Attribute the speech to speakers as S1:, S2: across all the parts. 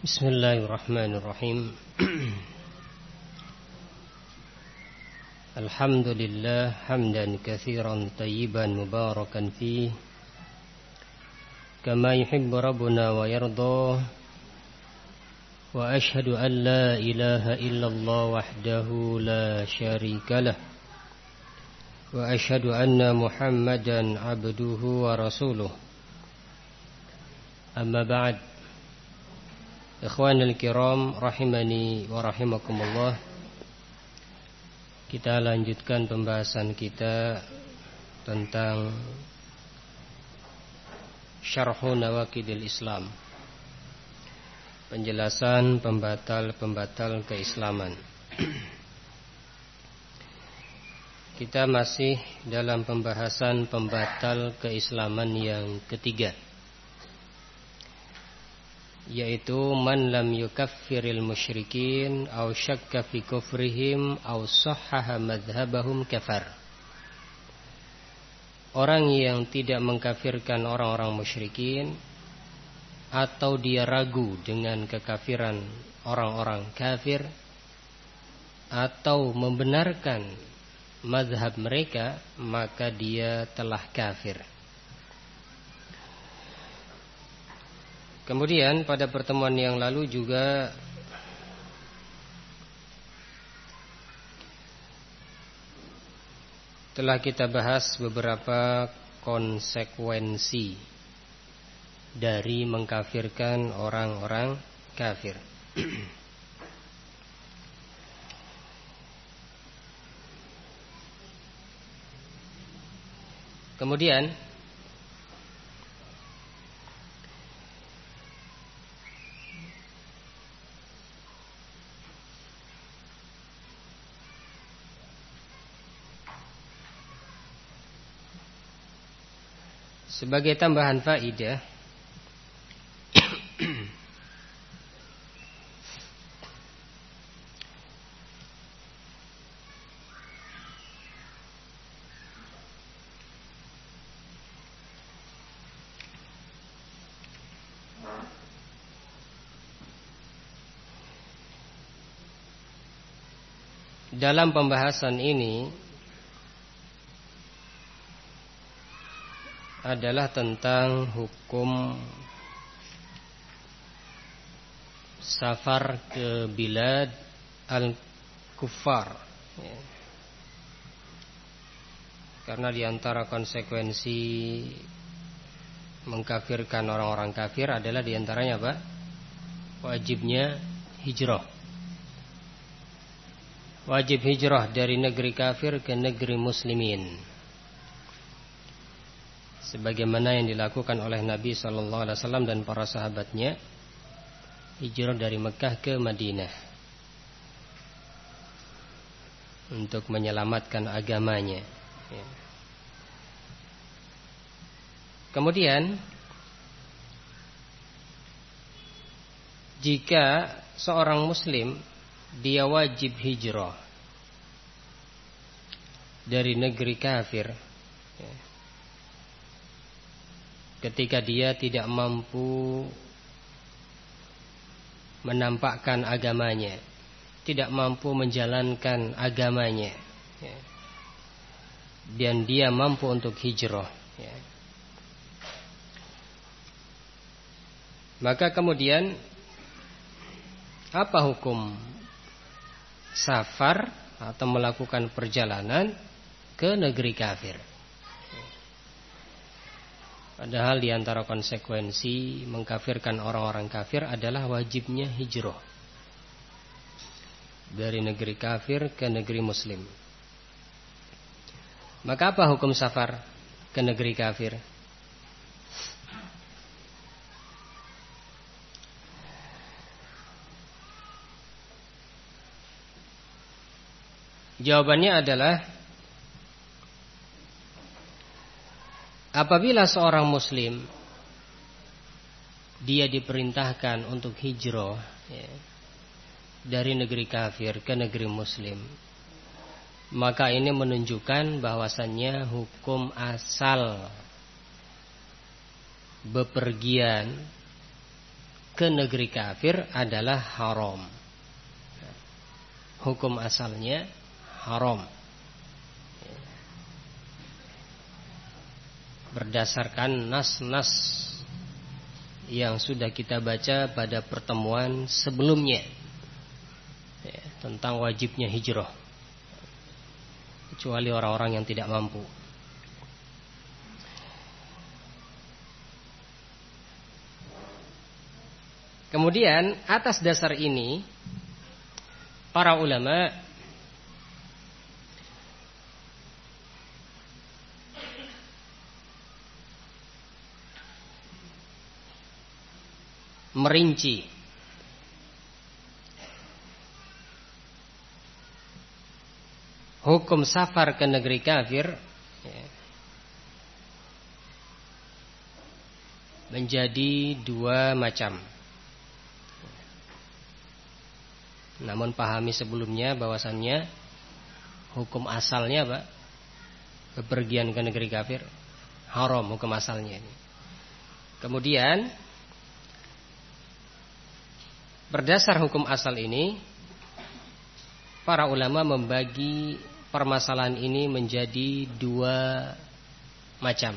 S1: Bismillahirrahmanirrahim. Alhamdulillah hamdan katsiran tayyiban mubarakan fihi kama yuhibbu rabbuna wa yarda. Wa ashhadu an la ilaha illallah wahdahu la syarika lah. Wa ashhadu anna Muhammadan abduhu wa rasuluh. Amma ba'd. Ikhwanul kiram rahimani wa rahimakumullah. Kita lanjutkan pembahasan kita tentang Syarhu Nawaqidil Islam, penjelasan pembatal-pembatal keislaman. Kita masih dalam pembahasan pembatal keislaman yang ketiga, yaitu man lam yukaffiril musyrikin aw syakka fi kufrihim aw sahhaha madhhabahum kafar. Orang yang tidak mengkafirkan orang-orang musyrikin atau dia ragu dengan kekafiran orang-orang kafir atau membenarkan mazhab mereka, maka dia telah kafir. Kemudian pada pertemuan yang lalu juga telah kita bahas beberapa konsekuensi dari mengkafirkan orang-orang kafir. Kemudian sebagai tambahan faidah, dalam pembahasan ini adalah tentang hukum safar ke bilad al-kuffar, ya. Karena diantara konsekuensi mengkafirkan orang-orang kafir adalah diantaranya apa? Wajibnya hijrah. Wajib hijrah dari negeri kafir ke negeri muslimin, sebagaimana yang dilakukan oleh Nabi SAW dan para sahabatnya, hijrah dari Mekah ke Madinah untuk menyelamatkan agamanya. Kemudian jika seorang muslim dia wajib hijrah dari negeri kafir, ketika dia tidak mampu menampakkan agamanya, tidak mampu menjalankan agamanya, dan dia mampu untuk hijrah, maka kemudian apa hukum safar atau melakukan perjalanan ke negeri kafir? Padahal diantara konsekuensi mengkafirkan orang-orang kafir adalah wajibnya hijrah dari negeri kafir ke negeri muslim. Maka apa hukum safar ke negeri kafir? Jawabannya adalah, apabila seorang muslim dia diperintahkan untuk hijrah, dari negeri kafir ke negeri muslim, maka ini menunjukkan bahwasannya hukum asal bepergian ke negeri kafir adalah haram. Hukum asalnya haram. Berdasarkan nas-nas yang sudah kita baca pada pertemuan sebelumnya, tentang wajibnya hijrah, kecuali orang-orang yang tidak mampu. Kemudian atas dasar ini para ulama merinci hukum safar ke negeri kafir menjadi dua macam. Namun pahami sebelumnya bahwasannya hukum asalnya apa? Bepergian ke negeri kafir haram hukum asalnya. Kemudian berdasar hukum asal ini, para ulama membagi permasalahan ini menjadi dua macam,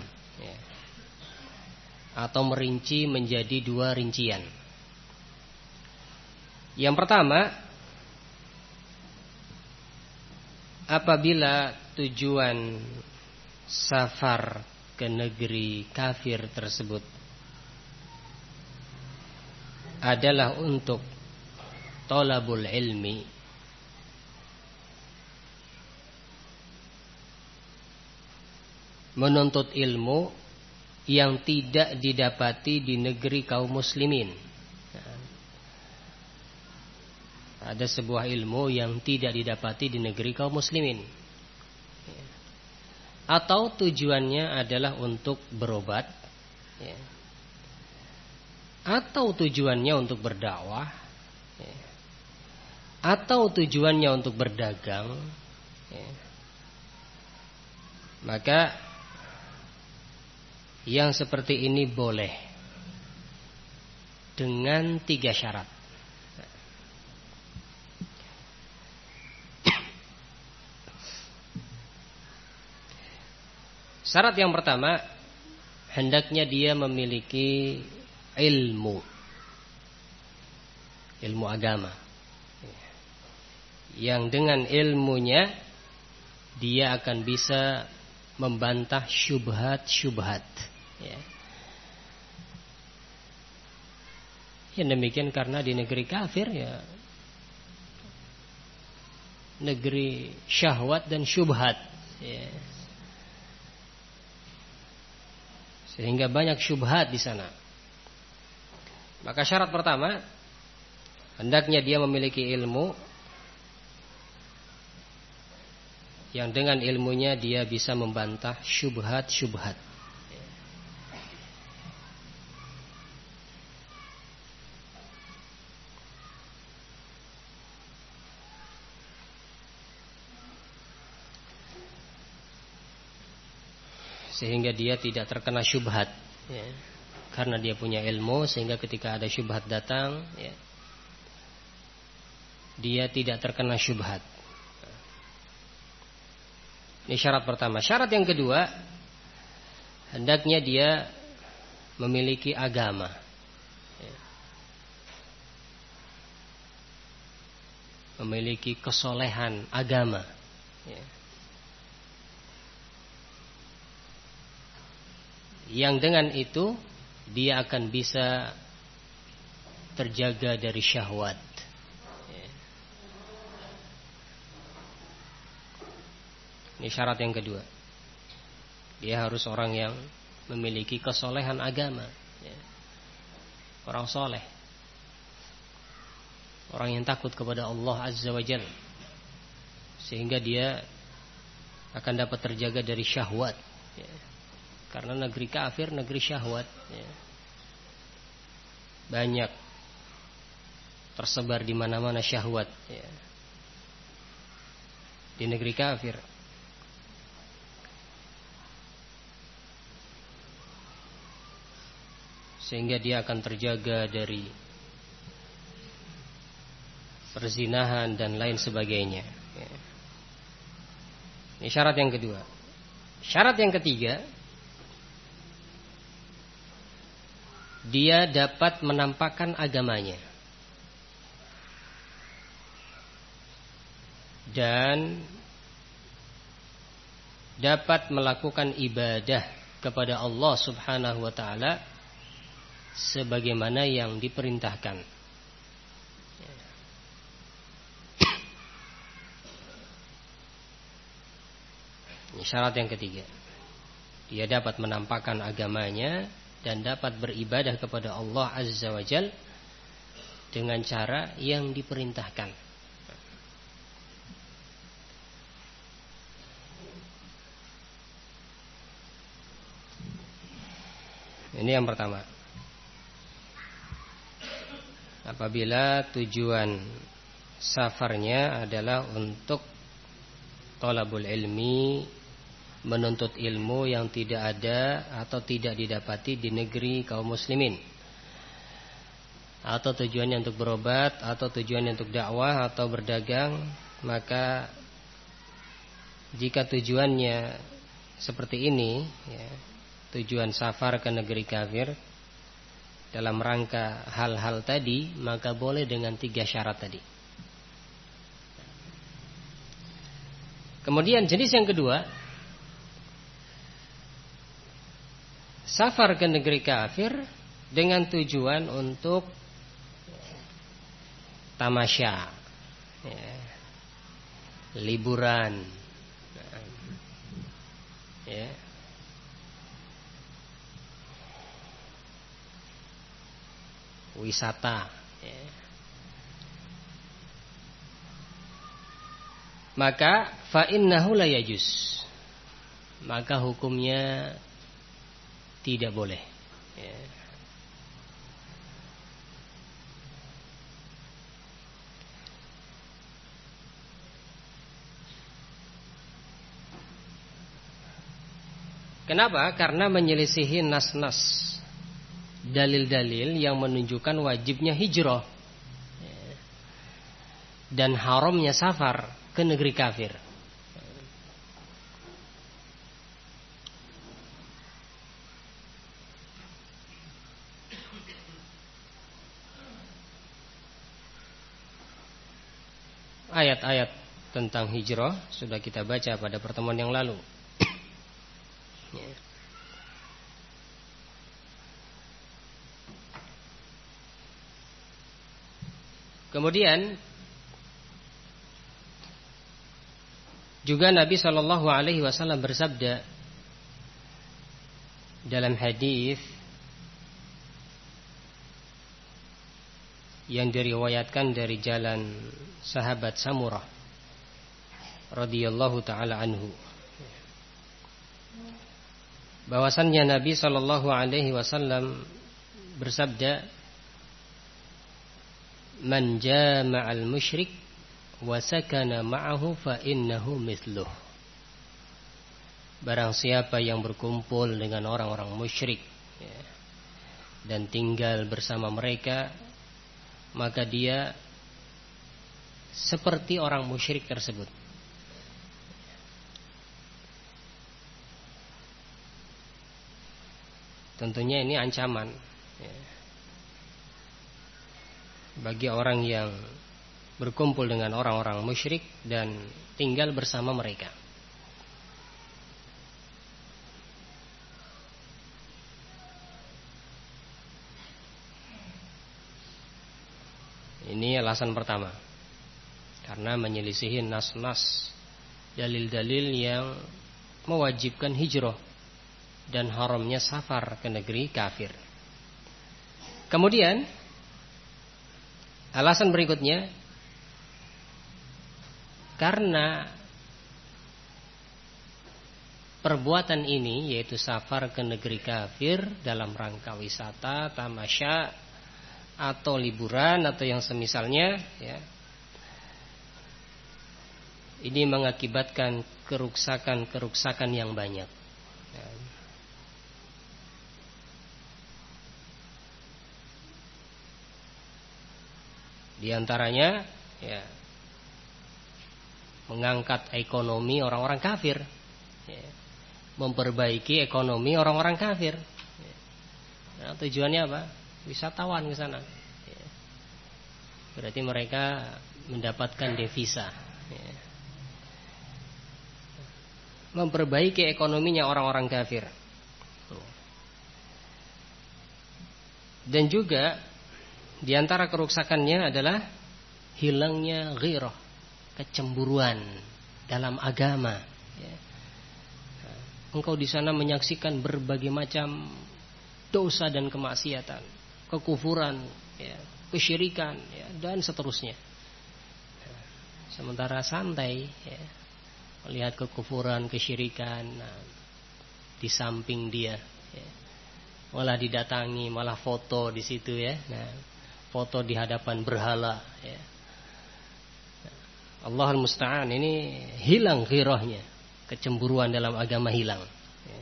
S1: atau merinci menjadi dua rincian. Yang pertama, apabila tujuan safar ke negeri kafir tersebut adalah untuk thalabul ilmi, menuntut ilmu yang tidak didapati di negeri kaum muslimin. Ada sebuah ilmu yang tidak didapati di negeri kaum muslimin. Atau tujuannya adalah untuk berobat, atau tujuannya untuk berdakwah, atau tujuannya untuk berdagang, maka yang seperti ini boleh dengan 3 syarat. Syarat yang pertama, hendaknya dia memiliki ilmu agama, yang dengan ilmunya dia akan bisa membantah syubhat. Yang demikian karena di negeri kafir negeri syahwat dan syubhat, sehingga banyak syubhat di sana. Maka syarat pertama, hendaknya dia memiliki ilmu yang dengan ilmunya dia bisa membantah syubhat. Sehingga dia tidak terkena syubhat, karena dia punya ilmu, sehingga ketika ada syubhat datang, dia tidak terkena syubhat. Ini syarat pertama. Syarat yang kedua, hendaknya dia memiliki agama, memiliki kesolehan agama, yang dengan itu dia akan bisa terjaga dari syahwat. Ini syarat yang kedua. Dia harus orang yang memiliki kesolehan agama, orang soleh, orang yang takut kepada Allah Azza wa Jalla, sehingga dia akan dapat terjaga dari syahwat. Karena negeri kafir, negeri syahwat, banyak tersebar di mana-mana syahwat, di negeri kafir. Sehingga dia akan terjaga dari perzinahan dan lain sebagainya. Ini syarat yang kedua. Syarat yang ketiga, dia dapat menampakkan agamanya dan dapat melakukan ibadah kepada Allah Subhanahu wa taala sebagaimana yang diperintahkan. Ini syarat yang ketiga. Dia dapat menampakkan agamanya dan dapat beribadah kepada Allah Azza wa Jalla dengan cara yang diperintahkan. Ini yang pertama. Apabila tujuan safarnya adalah untuk thalabul ilmi, menuntut ilmu yang tidak ada atau tidak didapati di negeri kaum muslimin, atau tujuannya untuk berobat, atau tujuannya untuk dakwah atau berdagang, maka jika tujuannya seperti ini, ya, tujuan safar ke negeri kafir dalam rangka hal-hal tadi, maka boleh dengan 3 syarat tadi. Kemudian jenis yang kedua, safar ke negeri kafir dengan tujuan untuk tamasya, ya, liburan, ya, wisata, ya. Maka fa innahu la yajuz, maka hukumnya tidak boleh, ya. Kenapa? Karena menyelisihi nas-nas, dalil-dalil yang menunjukkan wajibnya hijrah dan haramnya safar ke negeri kafir. Ayat-ayat tentang hijrah sudah kita baca pada pertemuan yang lalu. Kemudian juga Nabi Shallallahu Alaihi Wasallam bersabda dalam hadis yang diriwayatkan dari jalan sahabat Samurah radhiyallahu taala anhu, bahwasannya Nabi Shallallahu Alaihi Wasallam bersabda, man jama'al musyrik wa sakana ma'ahu fa innahu mithluh. Barang siapa yang berkumpul dengan orang-orang musyrik, ya, dan tinggal bersama mereka, maka dia seperti orang musyrik tersebut. Tentunya ini ancaman, ya, bagi orang yang berkumpul dengan orang-orang musyrik dan tinggal bersama mereka. Ini alasan pertama, karena menyelisihi nas-nas, dalil-dalil yang mewajibkan hijrah dan haramnya safar ke negeri kafir. Kemudian alasan berikutnya, karena perbuatan ini, yaitu safar ke negeri kafir dalam rangka wisata, tamasya, atau liburan atau yang semisalnya, ya, ini mengakibatkan kerusakan yang banyak, ya. Di antaranya, ya, mengangkat ekonomi orang-orang kafir, ya, memperbaiki ekonomi orang-orang kafir. Ya. Nah, tujuannya apa? Wisatawan ke sana. Ya. Berarti mereka mendapatkan devisa. Ya. Memperbaiki ekonominya orang-orang kafir. Dan juga di antara kerusakannya adalah hilangnya ghirah, kecemburuan dalam agama. Ya. Engkau di sana menyaksikan berbagai macam dosa dan kemaksiatan, kekufuran, ya, kesyirikan, ya, dan seterusnya. Sementara santai, ya, melihat kekufuran, kesyirikan, nah, di samping dia, ya, malah didatangi, malah foto di situ, ya, nah, foto di hadapan berhala, ya. Allahul musta'an, ini hilang ghirahnya, kecemburuan dalam agama hilang. Ya.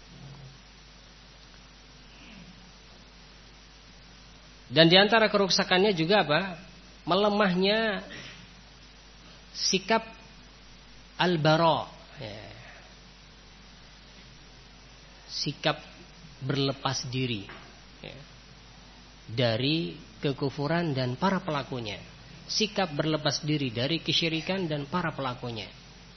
S1: Dan di antara kerusakannya juga apa? Melemahnya sikap al-bara, ya. Sikap berlepas diri, ya, dari kekufuran dan para pelakunya. Sikap berlepas diri dari kesyirikan dan para pelakunya.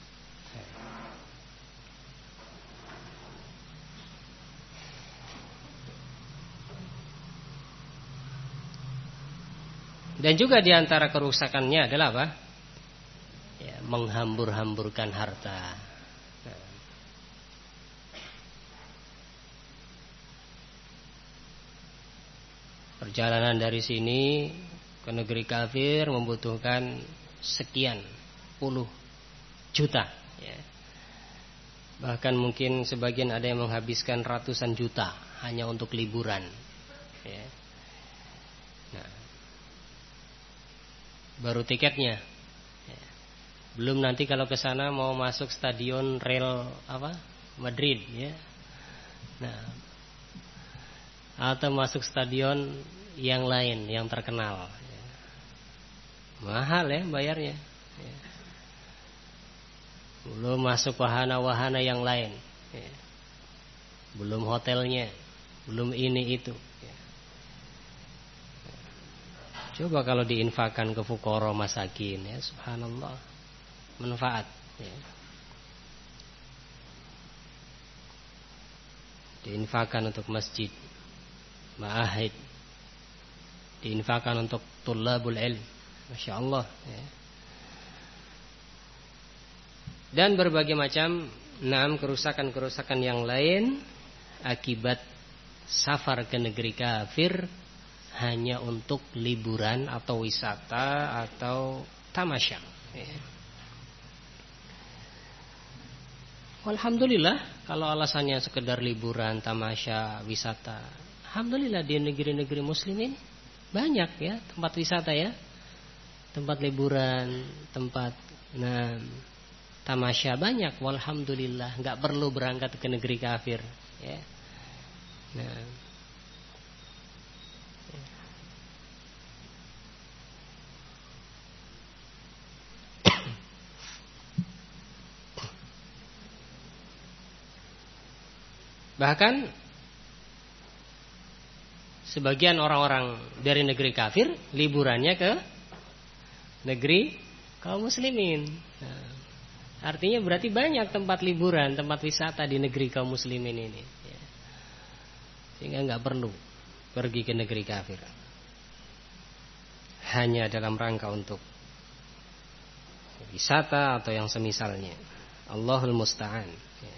S1: Dan juga di antara kerusakannya adalah apa? Ya, menghambur-hamburkan harta. Perjalanan dari sini ke negeri kafir membutuhkan sekian puluh juta, ya. Bahkan mungkin sebagian ada yang menghabiskan ratusan juta hanya untuk liburan, ya. Nah, baru tiketnya, ya. Belum nanti kalau ke sana mau masuk stadion Real apa? Madrid, ya. Nah, atau masuk stadion yang lain yang terkenal, ya. Mahal, ya, bayarnya, ya. Belum masuk wahana-wahana yang lain, ya. Belum hotelnya, belum ini itu, ya. Coba kalau diinfakkan ke fuqara masakin, ya, subhanallah, manfaat, ya. Diinfakkan untuk masjid, ma'ahid, diinfakkan untuk tullabul ilm, masya Allah, ya. Dan berbagai macam kerusakan-kerusakan yang lain akibat safar ke negeri kafir hanya untuk liburan atau wisata atau tamasya, ya. Alhamdulillah kalau alasannya sekedar liburan, tamasya, wisata, alhamdulillah di negeri-negeri muslimin banyak, ya, tempat wisata, ya, tempat liburan, tempat tamasya banyak, walhamdulillah, nggak perlu berangkat ke negeri kafir, ya. Nah, bahkan sebagian orang-orang dari negeri kafir liburannya ke negeri kaum muslimin. Nah, artinya berarti banyak tempat liburan, tempat wisata di negeri kaum muslimin ini, ya. Sehingga nggak perlu pergi ke negeri kafir hanya dalam rangka untuk wisata atau yang semisalnya. Allahul musta'an, ya.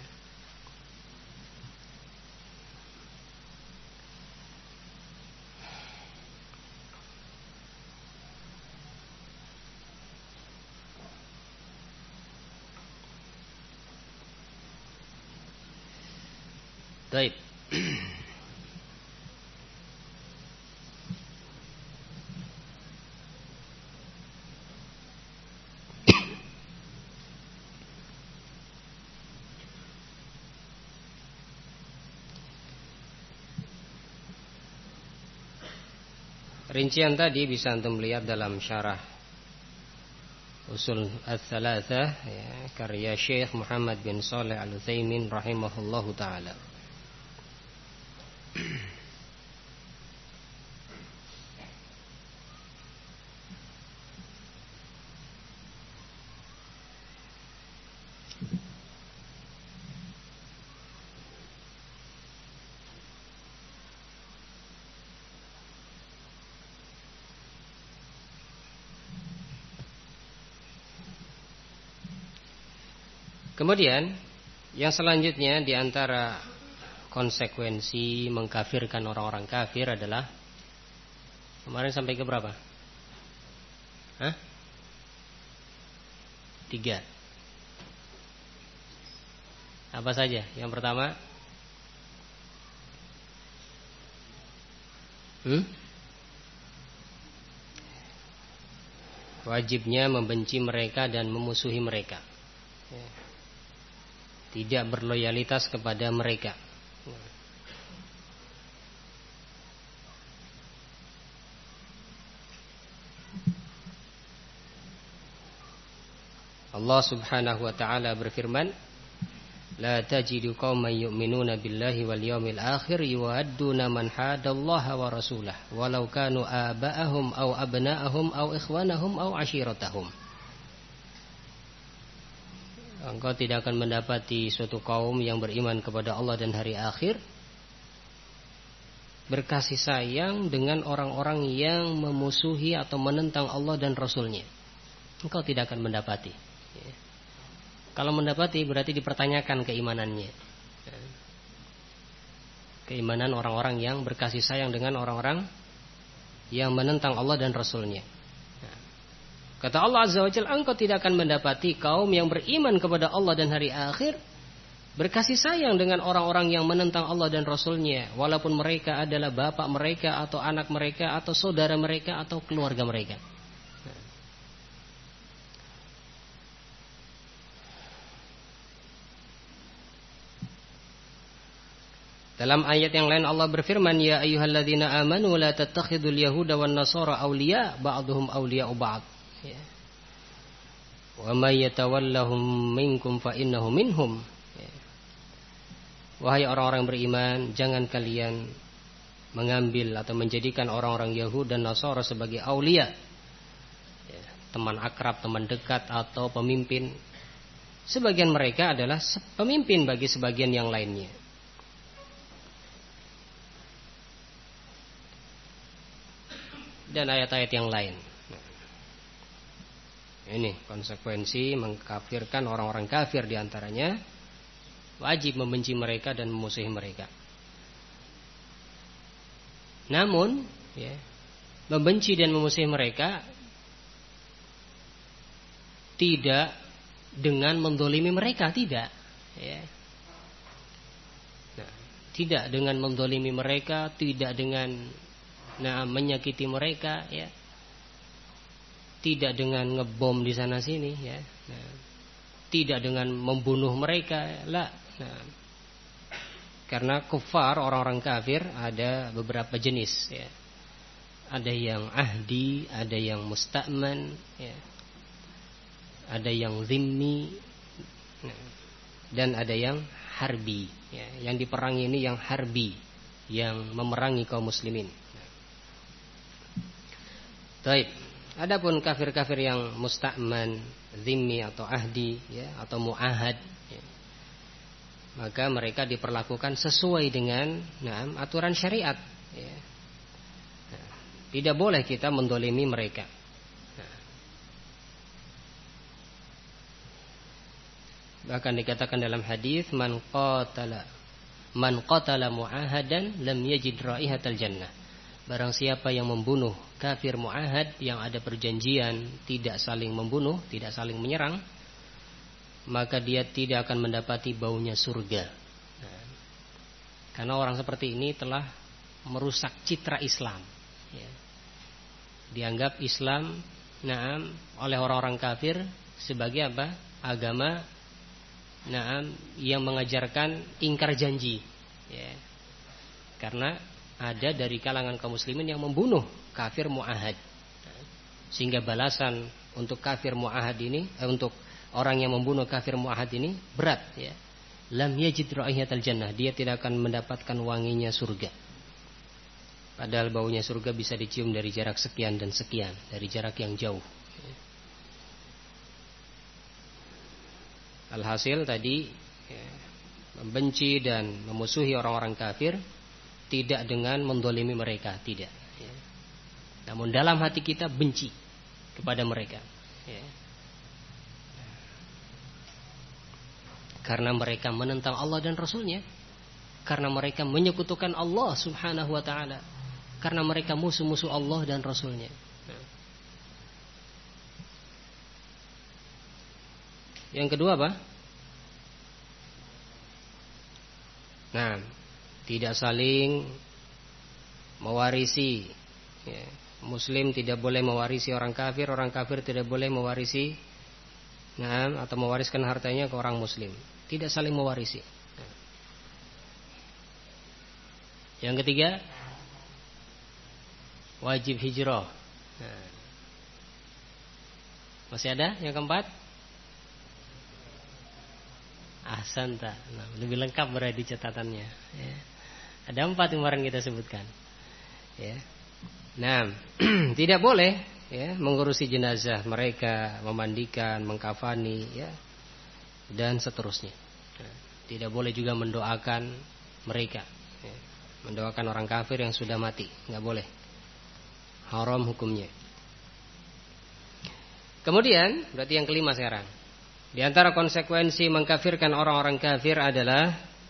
S1: Baik. Rincian tadi bisa antum lihat dalam syarah Usul Ats-Tsalatsah, ya, karya Syekh Muhammad bin Shalih Al-Utsaimin rahimahullahu taala. Kemudian yang selanjutnya di antara konsekuensi mengkafirkan orang-orang kafir adalah, kemarin sampai ke berapa? 3. Apa saja? Yang pertama, wajibnya membenci mereka dan memusuhi mereka, tidak berloyalitas kepada mereka. Allah Subhanahu wa taala berfirman, la tajidu qauman yu'minuna billahi wal yawmil akhir yuwadduna man hadallaha wa rasulahu walau kanu aba'ahum aw abna'ahum aw ikhwanahum aw ashiratahum. Engkau tidak akan mendapati suatu kaum yang beriman kepada Allah dan hari akhir berkasih sayang dengan orang-orang yang memusuhi atau menentang Allah dan Rasulnya. Engkau tidak akan mendapati. Kalau mendapati berarti dipertanyakan keimanannya. Keimanan orang-orang yang berkasih sayang dengan orang-orang yang menentang Allah dan Rasulnya. Kata Allah Azza wa Jalla, engkau tidak akan mendapati kaum yang beriman kepada Allah dan hari akhir berkasih sayang dengan orang-orang yang menentang Allah dan Rasulnya, walaupun mereka adalah bapak mereka atau anak mereka atau saudara mereka atau keluarga mereka. Dalam ayat yang lain Allah berfirman, ya ayyuhalladzina amanu la tattakhidul yahuda wan nasara awliya ba'duhum awliya'u ba'd. Wa may yatawallahum minkum fa innahu minhum. Wahai orang-orang beriman, jangan kalian mengambil atau menjadikan orang-orang Yahudi dan Nasara sebagai aulia, teman akrab, teman dekat atau pemimpin. Sebagian mereka adalah pemimpin bagi sebagian yang lainnya. Dan ayat-ayat yang lain. Ini konsekuensi mengkafirkan orang-orang kafir, diantaranya wajib membenci mereka dan memusuhi mereka. Namun, membenci dan memusuhi mereka tidak dengan mendolimi mereka, tidak. Tidak dengan mendolimi mereka, tidak dengan menyakiti mereka, tidak dengan ngebom di sana sini, tidak dengan membunuh mereka, karena kufar, orang-orang kafir ada beberapa jenis, ada yang ahdi, ada yang musta'man, ada yang zimmi, dan ada yang harbi. Yang diperangi ini yang harbi, yang memerangi kaum muslimin. Baik. Adapun kafir-kafir yang musta'man, zimmi atau ahdi, atau mu'ahad, maka mereka diperlakukan sesuai dengan aturan syariat. Tidak boleh kita mendolimi mereka. Bahkan dikatakan dalam hadis, man qatala mu'ahadan lam yajid raihatal jannah. Barang siapa yang membunuh kafir mu'ahad yang ada perjanjian tidak saling membunuh, tidak saling menyerang, maka dia tidak akan mendapati baunya surga. Karena orang seperti ini telah merusak citra Islam. Dianggap Islam oleh orang-orang kafir sebagai apa? Agama yang mengajarkan ingkar janji. Karena ada dari kalangan kaum muslimin yang membunuh kafir mu'ahad, sehingga balasan untuk kafir muahad ini, untuk orang yang membunuh kafir muahad ini berat, ya. Lam yajid raihatal jannah, dia tidak akan mendapatkan wanginya surga. Padahal baunya surga bisa dicium dari jarak sekian dan sekian, dari jarak yang jauh. Alhasil tadi, ya, membenci dan memusuhi orang-orang kafir tidak dengan mendolimi mereka, tidak, ya. Namun dalam hati kita benci kepada mereka, ya. Karena mereka menentang Allah dan Rasulnya, karena mereka menyekutukan Allah subhanahu wa ta'ala, karena mereka musuh-musuh Allah dan Rasulnya. Yang kedua apa? Nah, tidak saling mewarisi, ya. Muslim tidak boleh mewarisi orang kafir tidak boleh mewarisi, nah, atau mewariskan hartanya ke orang Muslim. Tidak saling mewarisi. Yang ketiga, wajib hijrah. Nah, masih ada yang keempat? Ahsanta. Nah, lebih lengkap berarti catatannya, ya. Ada 4 yang kemarin kita sebutkan, ya. Nah, tidak boleh, ya, mengurusi jenazah mereka, memandikan, mengkafani, ya, dan seterusnya. Nah, tidak boleh juga mendoakan mereka, ya. Mendoakan orang kafir yang sudah mati, nggak boleh. Haram hukumnya. Kemudian, berarti yang kelima sekarang. Di antara konsekuensi mengkafirkan orang-orang kafir adalah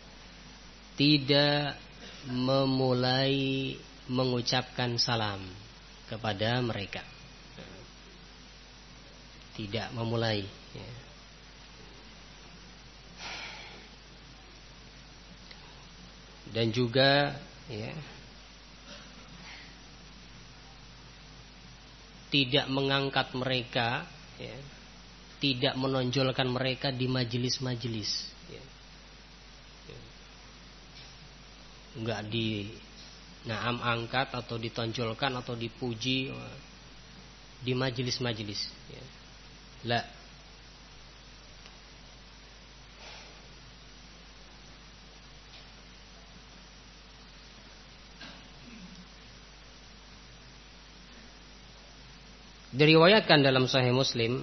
S1: tidak memulai mengucapkan salam kepada mereka. Tidak memulai, ya. Dan juga, ya, tidak mengangkat mereka, ya, tidak menonjolkan mereka di majelis-majelis, ya. Enggak angkat atau ditonjolkan atau dipuji di majelis-majelis, ya. La. Diriwayatkan dalam Sahih Muslim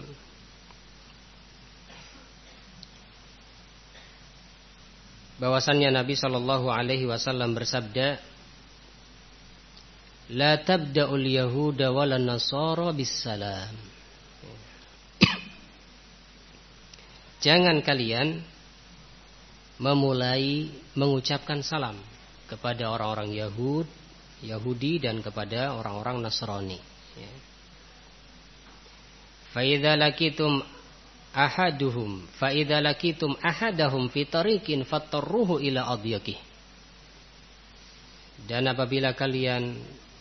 S1: bahwasannya Nabi sallallahu alaihi wasallam bersabda, la tabda'ul yahuda walan nasara bisalam. Jangan kalian memulai mengucapkan salam kepada orang-orang Yahudi dan kepada orang-orang Nasrani, ya. Fa idza lakitum ahadahum fi tariqin fattarruhu ila adyaqih. Dan apabila kalian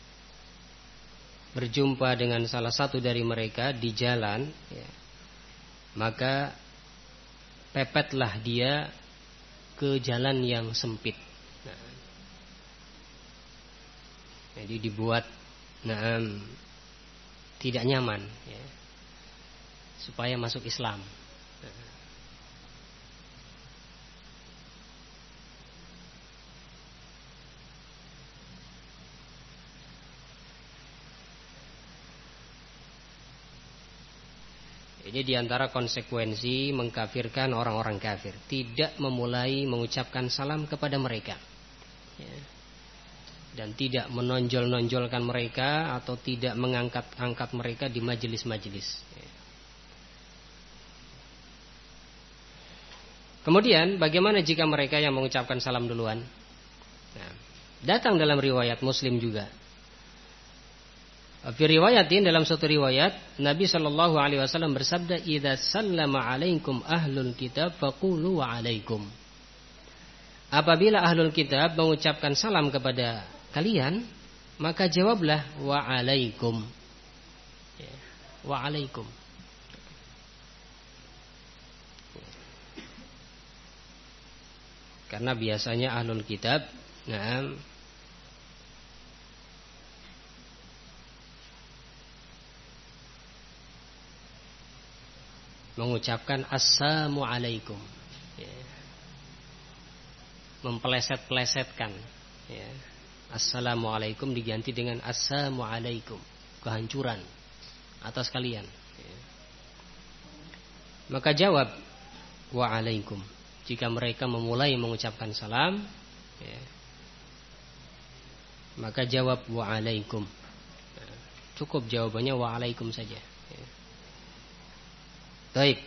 S1: berjumpa dengan salah satu dari mereka di jalan, ya, maka pepetlah dia ke jalan yang sempit. Nah, jadi dibuat, nah, tidak nyaman, ya, supaya masuk Islam. Ini diantara konsekuensi mengkafirkan orang-orang kafir, tidak memulai mengucapkan salam kepada mereka, ya. Dan tidak menonjol-nonjolkan mereka atau tidak mengangkat-angkat mereka di majelis-majelis, ya. Kemudian bagaimana jika mereka yang mengucapkan salam duluan? Nah, datang dalam riwayat Muslim juga. Fi riwayatin, dalam suatu riwayat Nabi sallallahu alaihi wasallam bersabda, "Idza sallama 'alaikum ahlul kitab faqulu wa 'alaikum." Apabila ahlul kitab mengucapkan salam kepada kalian, maka jawablah wa 'alaikum. Ya, wa 'alaikum. Karena biasanya ahlul kitab, nah, mengucapkan assalamualaikum, ya. Mempeleset-pelesetkan, ya. Assalamualaikum diganti dengan assalamualaikum, kehancuran atas kalian, ya. Maka jawab waalaikum jika mereka memulai mengucapkan salam, ya. Maka jawab waalaikum, cukup jawabannya waalaikum saja, ya. Baik.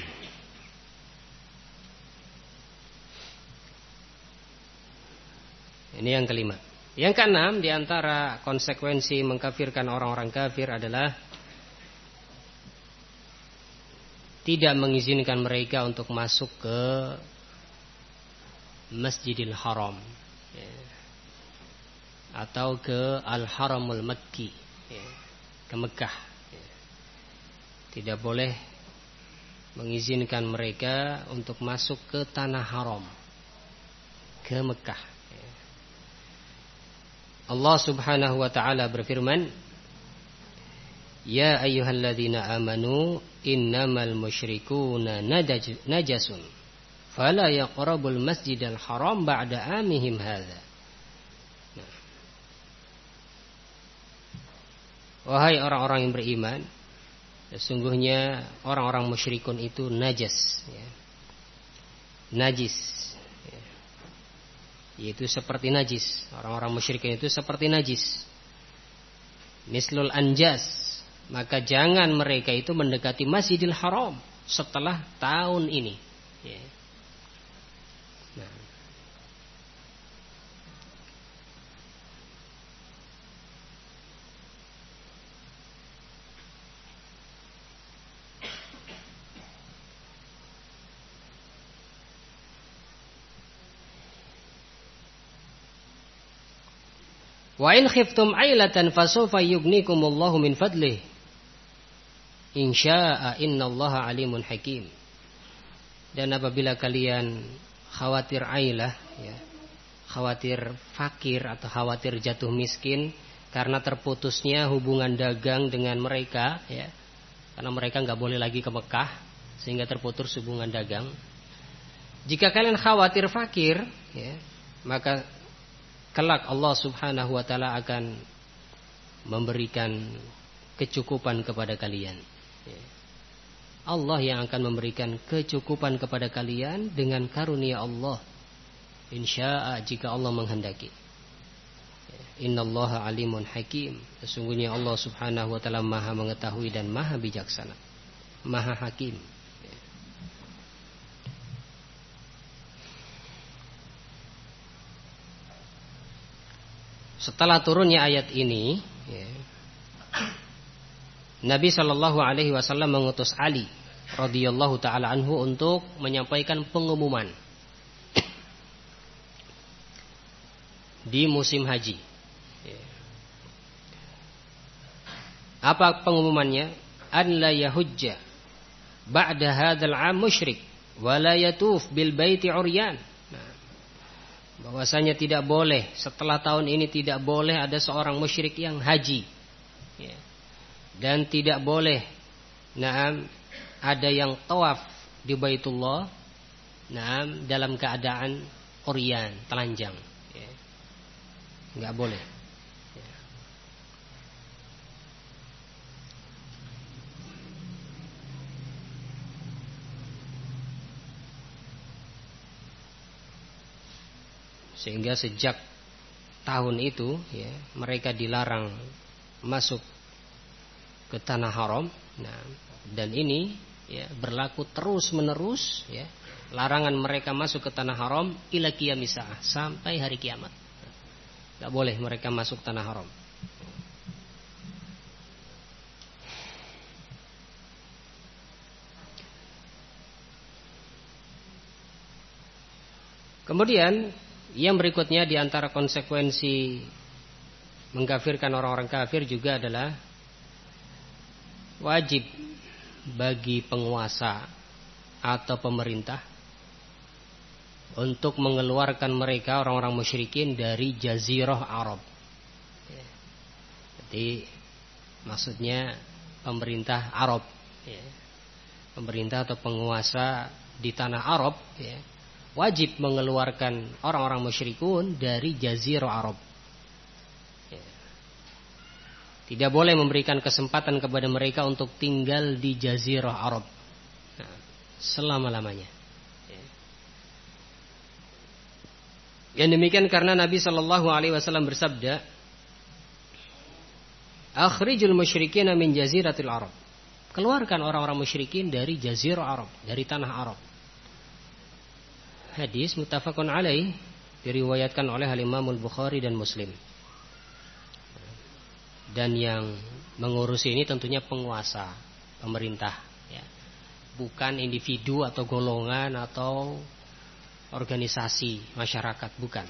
S1: Ini yang kelima. Yang keenam, di antara konsekuensi mengkafirkan orang-orang kafir adalah tidak mengizinkan mereka untuk masuk ke Masjidil Haram, ya, atau ke Al-Haramul Makki, ya, ke Mekah, ya. Tidak boleh mengizinkan mereka untuk masuk ke tanah haram, ke Mekah, ya. Allah Subhanahu wa taala berfirman, ya ayyuhalladzina amanu innamal musyrikuuna najasun fala yaqrabul masjidal haram ba'da amihim hadza. Nah. Wahai orang-orang yang beriman, sesungguhnya orang-orang musyrikun itu najas, ya. Najis, ya. Yaitu seperti najis. Orang-orang musyrikin itu seperti najis, mislul anjas. Maka jangan mereka itu mendekati Masjidil Haram setelah tahun ini, ya. Nah. Wa in khiftum ailatan fasawfa yughnikumullahu min fadlih insya'a innallaha alimun hakim. Dan apabila kalian khawatir ailah, ya, khawatir fakir atau khawatir jatuh miskin karena terputusnya hubungan dagang dengan mereka, ya, karena mereka nggak boleh lagi ke Mekah sehingga terputus hubungan dagang. Jika kalian khawatir fakir, ya, maka kelak Allah Subhanahu wa taala akan memberikan kecukupan kepada kalian. Allah yang akan memberikan kecukupan kepada kalian dengan karunia Allah, insya'a, jika Allah menghendaki. Innallaha alimun hakim. Sesungguhnya Allah Subhanahu wa taala Maha mengetahui dan Maha bijaksana, Maha hakim. Setelah turunnya ayat ini, ya, Nabi Shallallahu Alaihi Wasallam mengutus Ali radhiyallahu taala anhu untuk menyampaikan pengumuman di musim haji. Ya. Apa pengumumannya? An la yahujja ba'da hadzal 'am musyrik wa la yatuf bil baiti 'uryan. Bahwasanya tidak boleh setelah tahun ini, tidak boleh ada seorang musyrik yang haji, ya. Dan tidak boleh ada yang tawaf di Baitullah dalam keadaan uryan, telanjang, ya. Nggak boleh, ya. Sehingga sejak tahun itu, ya, mereka dilarang masuk ke tanah haram. Nah, dan ini, ya, berlaku terus menerus, ya, larangan mereka masuk ke tanah haram ila qiyamis saah, sampai hari kiamat. Tidak boleh mereka masuk tanah haram. Kemudian yang berikutnya di antara konsekuensi mengkafirkan orang-orang kafir juga adalah wajib bagi penguasa atau pemerintah untuk mengeluarkan mereka orang-orang musyrikin dari Jazirah Arab. Jadi maksudnya pemerintah Arab, ya, pemerintah atau penguasa di tanah Arab, ya, wajib mengeluarkan orang-orang musyrikun dari Jazirah Arab. Ya. Tidak boleh memberikan kesempatan kepada mereka untuk tinggal di Jazirah Arab selama-lamanya. Yang demikian karena Nabi Shallallahu Alaihi Wasallam bersabda, "Akhrijul musyrikin min jaziratil Arab." Keluarkan orang-orang musyrikin dari Jazirah Arab, dari tanah Arab. Hadis muttafaqun alaih, diriwayatkan oleh Al-Imam Al-Bukhari dan Muslim. Dan yang mengurusi ini tentunya penguasa, pemerintah, ya. Bukan individu atau golongan atau organisasi masyarakat, bukan.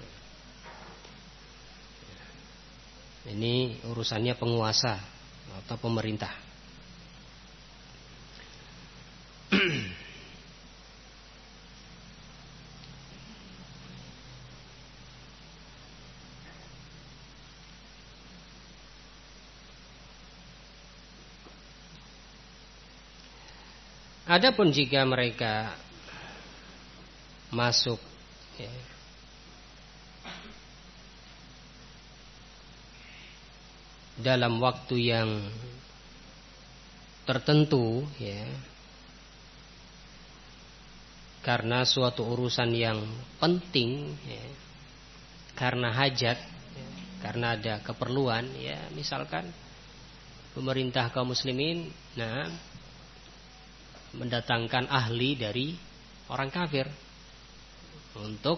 S1: Ini urusannya penguasa atau pemerintah. Adapun jika mereka masuk, ya, dalam waktu yang tertentu, ya, karena suatu urusan yang penting, ya, karena hajat, ya, karena ada keperluan, ya, misalkan pemerintah kaum muslimin, mendatangkan ahli dari orang kafir untuk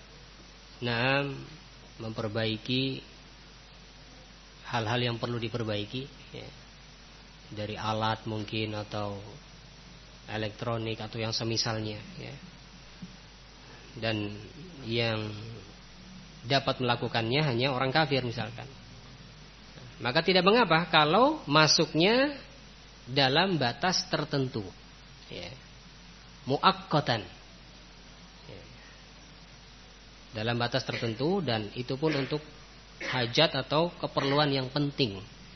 S1: memperbaiki hal-hal yang perlu diperbaiki, ya, dari alat mungkin atau elektronik atau yang semisalnya, ya. Dan yang dapat melakukannya hanya orang kafir misalkan. Maka tidak mengapa kalau masuknya dalam batas tertentu, ya, muaqqatan, ya, dalam batas tertentu, dan itu pun untuk hajat atau keperluan yang penting.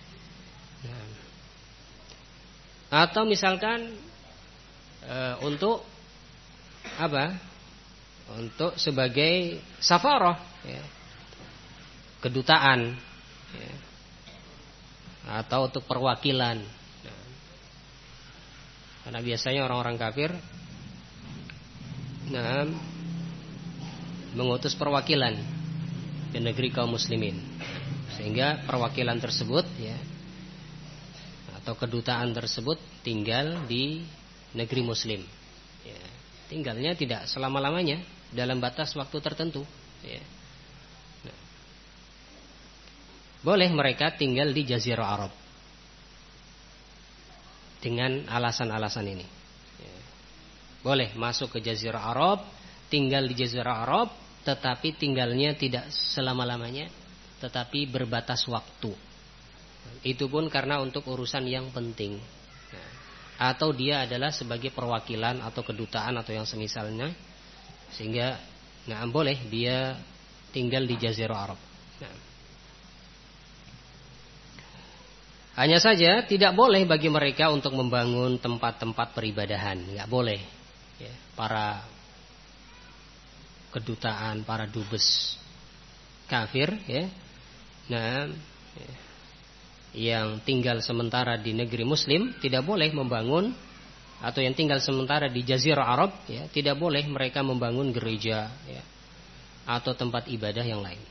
S1: Atau misalkan untuk apa? Untuk sebagai safarah, ya, kedutaan, ya, atau untuk perwakilan. Karena biasanya orang-orang kafir mengutus perwakilan ke negeri kaum muslimin, sehingga perwakilan tersebut, ya, atau kedutaan tersebut tinggal di negeri muslim, ya. Tinggalnya tidak selama-lamanya, dalam batas waktu tertentu, ya. Boleh mereka tinggal di Jazirah Arab dengan alasan-alasan ini, ya. Boleh masuk ke Jazirah Arab, tinggal di Jazirah Arab, tetapi tinggalnya tidak selama-lamanya, tetapi berbatas waktu. Itu pun karena untuk urusan yang penting, atau dia adalah sebagai perwakilan atau kedutaan atau yang semisalnya, sehingga boleh dia tinggal di Jazirah Arab. Hanya saja tidak boleh bagi mereka untuk membangun tempat-tempat peribadahan, nggak boleh, ya. Para kedutaan, para dubes kafir, ya, yang tinggal sementara di negeri muslim tidak boleh membangun, atau yang tinggal sementara di Jazirah Arab, ya, tidak boleh mereka membangun gereja, ya, atau tempat ibadah yang lain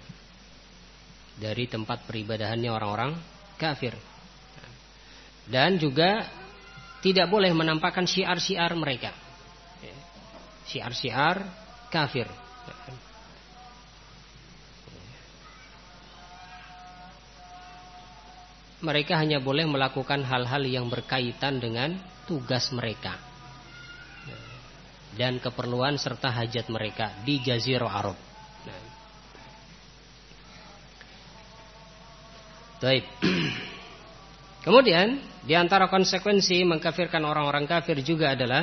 S1: dari tempat peribadahannya orang-orang kafir. Dan juga tidak boleh menampakkan syiar-syiar mereka, ya, syiar-syiar kafir. Mereka hanya boleh melakukan hal-hal yang berkaitan dengan tugas mereka dan keperluan serta hajat mereka di Jazirah Arab. Baik. Kemudian di antara konsekuensi mengkafirkan orang-orang kafir juga adalah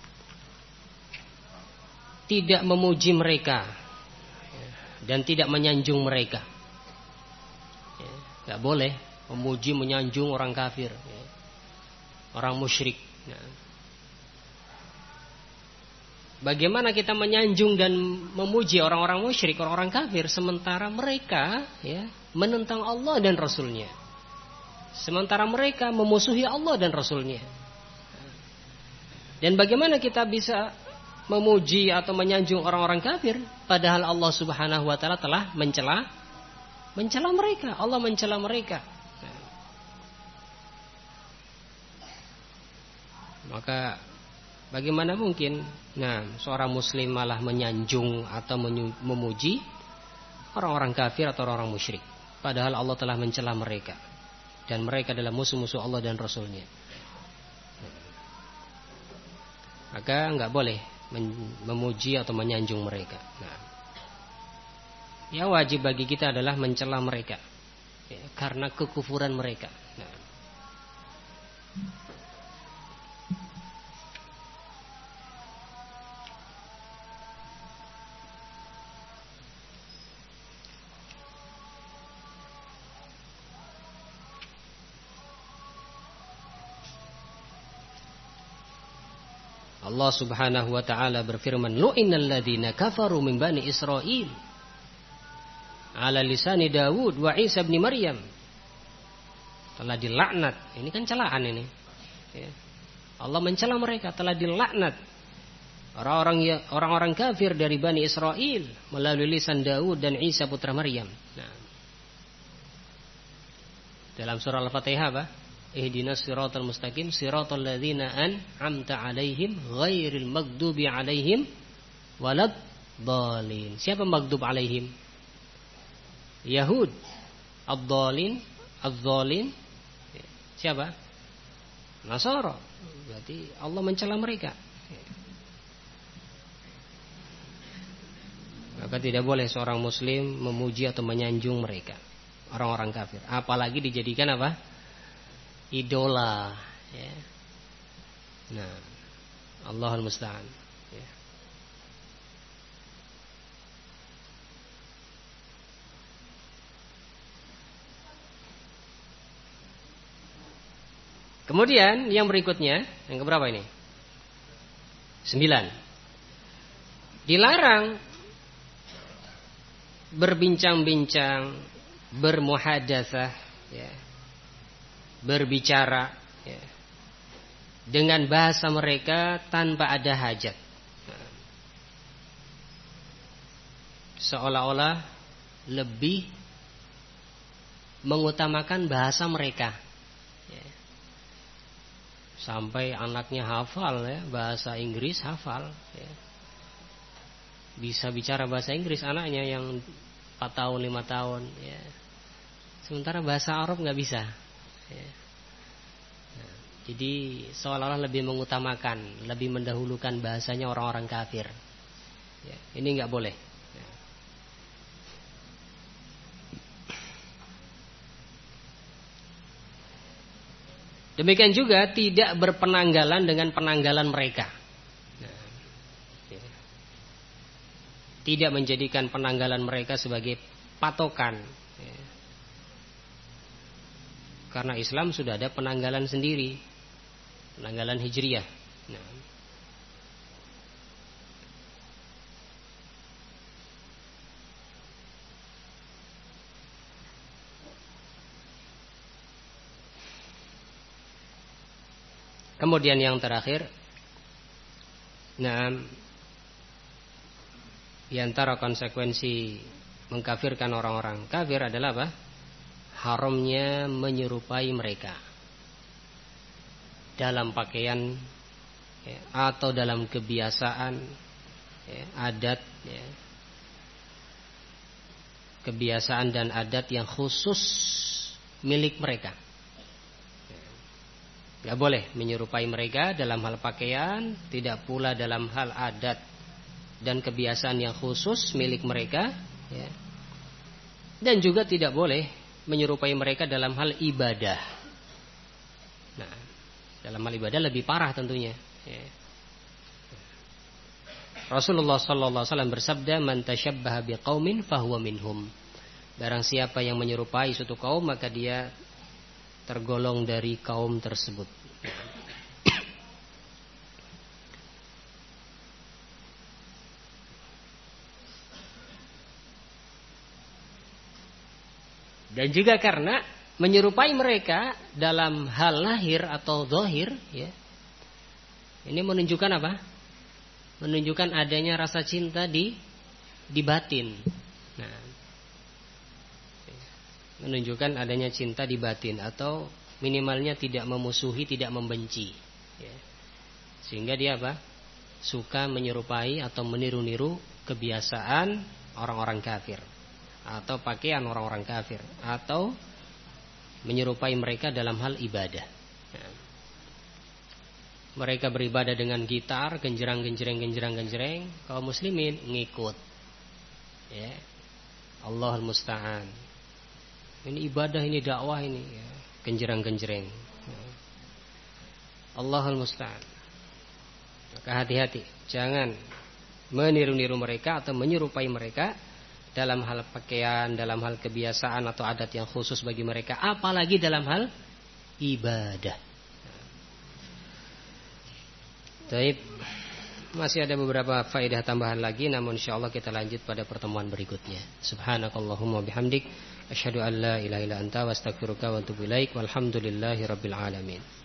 S1: tidak memuji mereka dan tidak menyanjung mereka. Gak boleh memuji menyanjung orang kafir, ya. orang musyrik. Nah, bagaimana kita menyanjung dan memuji orang-orang musyrik, orang-orang kafir, sementara mereka ya menentang Allah dan Rasulnya, sementara mereka memusuhi Allah dan Rasulnya. Dan bagaimana kita bisa memuji atau menyanjung orang-orang kafir, padahal Allah Subhanahu wa taala telah mencela mereka. Allah mencela mereka. Maka bagaimana mungkin seorang muslim malah menyanjung atau memuji orang-orang kafir atau orang musyrik, padahal Allah telah mencela mereka dan mereka adalah musuh-musuh Allah dan Rasulnya. Maka enggak boleh memuji atau menyanjung mereka. Yang wajib bagi kita adalah mencela mereka ya, karena kekufuran mereka. Allah Subhanahu wa taala berfirman, "Lu'inal ladzina kafaru min bani Israil ala lisani Daud wa Isa bin Maryam." Telah dilaknat. Ini kan celaan ini. Ya. Allah mencela mereka, telah dilaknat orang-orang kafir dari Bani Israel melalui lisan Daud dan Isa putra Maryam. Nah, dalam surah Al-Fatihah apa? Ihdinas siratal mustaqim siratal ladzina an'amta 'alaihim ghairil maghdubi 'alaihim waladdallin. Siapa maghdub 'alaihim? Yahud. Ad-dallin, az-zalin. Siapa? Nasara. Berarti Allah mencela mereka. Maka tidak boleh seorang muslim memuji atau menyanjung mereka, orang-orang kafir. Apalagi dijadikan apa? Idola ya. Nah, Allahul musta'an ya. Kemudian yang berikutnya, yang keberapa ini? 9. Dilarang berbincang-bincang, bermuhadatsah ya, berbicara ya, dengan bahasa mereka tanpa ada hajat. Seolah-olah lebih mengutamakan bahasa mereka ya. Sampai anaknya hafal ya, bahasa Inggris hafal ya. Bisa bicara bahasa Inggris anaknya yang 4 tahun 5 tahun ya. Sementara bahasa Arab gak bisa ya. Nah, jadi seolah-olah lebih mengutamakan, lebih mendahulukan bahasanya orang-orang kafir ya. Ini gak boleh ya. Demikian juga tidak berpenanggalan dengan penanggalan mereka. Tidak menjadikan penanggalan mereka sebagai patokan ya. Karena Islam sudah ada penanggalan sendiri, penanggalan Hijriyah. Nah. Kemudian yang terakhir, di antara konsekuensi mengkafirkan orang-orang kafir adalah apa? Haramnya menyerupai mereka dalam pakaian ya, atau dalam kebiasaan ya, adat ya. Kebiasaan dan adat yang khusus milik mereka. Gak boleh menyerupai mereka dalam hal pakaian, tidak pula dalam hal adat dan kebiasaan yang khusus milik mereka ya. Dan juga tidak boleh menyerupai mereka dalam hal ibadah. Nah, dalam hal ibadah lebih parah tentunya ya. Rasulullah SAW bersabda, "Man tashabbaha biqaumin fahuwa minhum." Barang siapa yang menyerupai suatu kaum, maka dia tergolong dari kaum tersebut. Dan juga karena menyerupai mereka dalam hal lahir atau zahir, ya. Ini menunjukkan apa? Menunjukkan adanya rasa cinta di batin. Nah, menunjukkan adanya cinta di batin atau minimalnya tidak memusuhi, tidak membenci, ya. Sehingga dia apa? Suka menyerupai atau meniru-niru kebiasaan orang-orang kafir atau pakaian orang-orang kafir atau menyerupai mereka dalam hal ibadah. Nah, mereka beribadah dengan gitar, genjerang-genjreng, kaum muslimin ngikut. Ya. Allahul musta'an. Ini ibadah, ini dakwah, ini ya. Genjerang-genjreng. Ya. Allahul musta'an. Maka hati-hati, jangan meniru-niru mereka atau menyerupai mereka dalam hal pakaian, dalam hal kebiasaan atau adat yang khusus bagi mereka, apalagi dalam hal ibadah. Baik, masih ada beberapa faedah tambahan lagi, namun insyaallah kita lanjut pada pertemuan berikutnya. Subhanakallahumma bihamdik, asyhadu an la ilaha illa anta wa astaghfiruka wa atubu ilaik, walhamdulillahi rabbil alamin.